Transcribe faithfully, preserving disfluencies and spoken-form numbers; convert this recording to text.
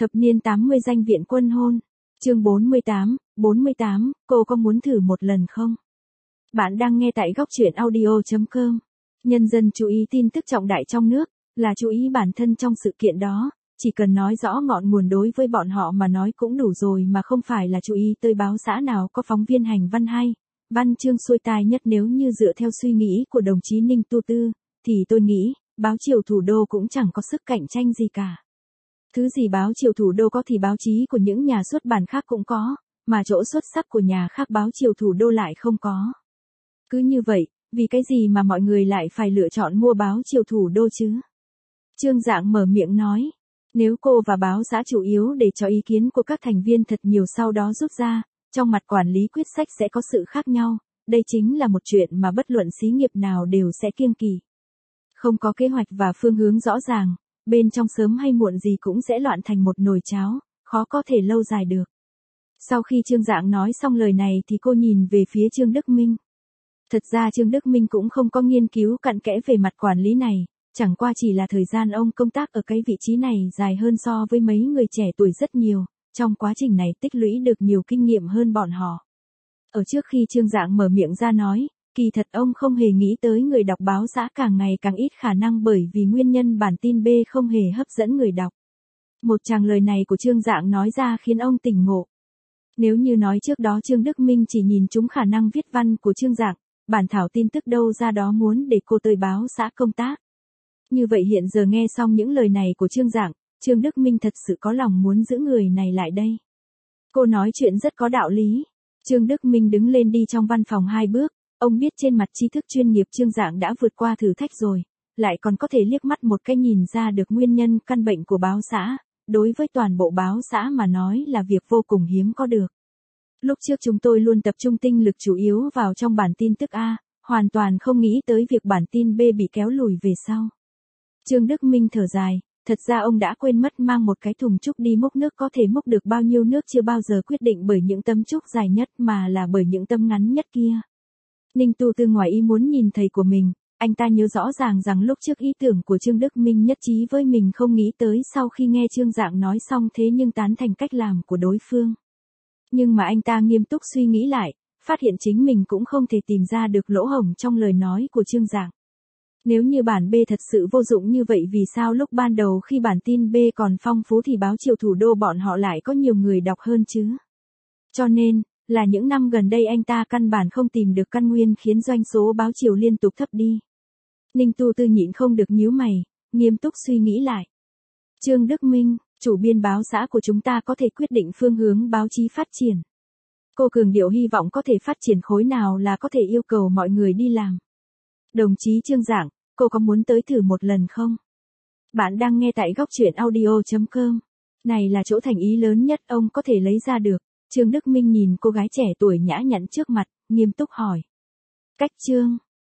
Thập niên tám mươi danh viện quân hôn. Chương bốn mươi tám, bốn mươi tám, cô có muốn thử một lần không? Bạn đang nghe tại góc truyện audio chấm com. Nhân dân chú ý tin tức trọng đại trong nước, là chú ý bản thân trong sự kiện đó, chỉ cần nói rõ ngọn nguồn đối với bọn họ mà nói cũng đủ rồi mà không phải là chú ý tới báo xã nào có phóng viên hành văn hay, văn chương xuôi tai nhất. Nếu như dựa theo suy nghĩ của đồng chí Ninh Tu Tư, thì tôi nghĩ, báo Chiều Thủ Đô cũng chẳng có sức cạnh tranh gì cả. Thứ gì báo Chiều Thủ Đô có thì báo chí của những nhà xuất bản khác cũng có, mà chỗ xuất sắc của nhà khác báo Chiều Thủ Đô lại không có. Cứ như vậy, vì cái gì mà mọi người lại phải lựa chọn mua báo Chiều Thủ Đô chứ? Trương Dạng mở miệng nói, nếu cô và báo xã chủ yếu để cho ý kiến của các thành viên thật nhiều sau đó rút ra, trong mặt quản lý quyết sách sẽ có sự khác nhau, đây chính là một chuyện mà bất luận xí nghiệp nào đều sẽ kiêng kỵ. Không có kế hoạch và phương hướng rõ ràng, bên trong sớm hay muộn gì cũng sẽ loạn thành một nồi cháo, khó có thể lâu dài được. Sau khi Trương Dạng nói xong lời này thì cô nhìn về phía Trương Đức Minh. Thật ra Trương Đức Minh cũng không có nghiên cứu cặn kẽ về mặt quản lý này, chẳng qua chỉ là thời gian ông công tác ở cái vị trí này dài hơn so với mấy người trẻ tuổi rất nhiều, trong quá trình này tích lũy được nhiều kinh nghiệm hơn bọn họ. Ở trước khi Trương Dạng mở miệng ra nói, kỳ thật ông không hề nghĩ tới người đọc báo xã càng ngày càng ít khả năng bởi vì nguyên nhân bản tin B không hề hấp dẫn người đọc. Một tràng lời này của Trương Dạng nói ra khiến ông tỉnh ngộ. Nếu như nói trước đó Trương Đức Minh chỉ nhìn trúng khả năng viết văn của Trương Dạng, bản thảo tin tức đâu ra đó muốn để cô tới báo xã công tác. Như vậy hiện giờ nghe xong những lời này của Trương Dạng, Trương Đức Minh thật sự có lòng muốn giữ người này lại đây. Cô nói chuyện rất có đạo lý. Trương Đức Minh đứng lên đi trong văn phòng hai bước, ông biết trên mặt trí thức chuyên nghiệp Trương Dạng đã vượt qua thử thách rồi, lại còn có thể liếc mắt một cái nhìn ra được nguyên nhân căn bệnh của báo xã, đối với toàn bộ báo xã mà nói là việc vô cùng hiếm có được. Lúc trước chúng tôi luôn tập trung tinh lực chủ yếu vào trong bản tin tức A, hoàn toàn không nghĩ tới việc bản tin B bị kéo lùi về sau. Trương Đức Minh thở dài, thật ra ông đã quên mất mang một cái thùng trúc đi múc nước có thể múc được bao nhiêu nước chưa bao giờ quyết định bởi những tấm trúc dài nhất mà là bởi những tấm ngắn nhất kia. Ninh Tu Tư ngoài ý muốn nhìn thầy của mình, anh ta nhớ rõ ràng rằng lúc trước ý tưởng của Trương Đức Minh nhất trí với mình không nghĩ tới sau khi nghe Trương Dạng nói xong thế nhưng tán thành cách làm của đối phương. Nhưng mà anh ta nghiêm túc suy nghĩ lại, phát hiện chính mình cũng không thể tìm ra được lỗ hổng trong lời nói của Trương Dạng. Nếu như bản B thật sự vô dụng như vậy vì sao lúc ban đầu khi bản tin B còn phong phú thì báo Chiều Thủ Đô bọn họ lại có nhiều người đọc hơn chứ? Cho nên, là những năm gần đây anh ta căn bản không tìm được căn nguyên khiến doanh số báo Chiều liên tục thấp đi. Ninh Tu Tư nhịn không được nhíu mày, nghiêm túc suy nghĩ lại. Trương Đức Minh, chủ biên báo xã của chúng ta có thể quyết định phương hướng báo chí phát triển. Cô cường điệu hy vọng có thể phát triển khối nào là có thể yêu cầu mọi người đi làm. Đồng chí Trương Dạng, cô có muốn tới thử một lần không? Bạn đang nghe tại góc truyện audio chấm com. Này là chỗ thành ý lớn nhất ông có thể lấy ra được. Trương Đức Minh nhìn cô gái trẻ tuổi nhã nhặn trước mặt, nghiêm túc hỏi. Cách Trương.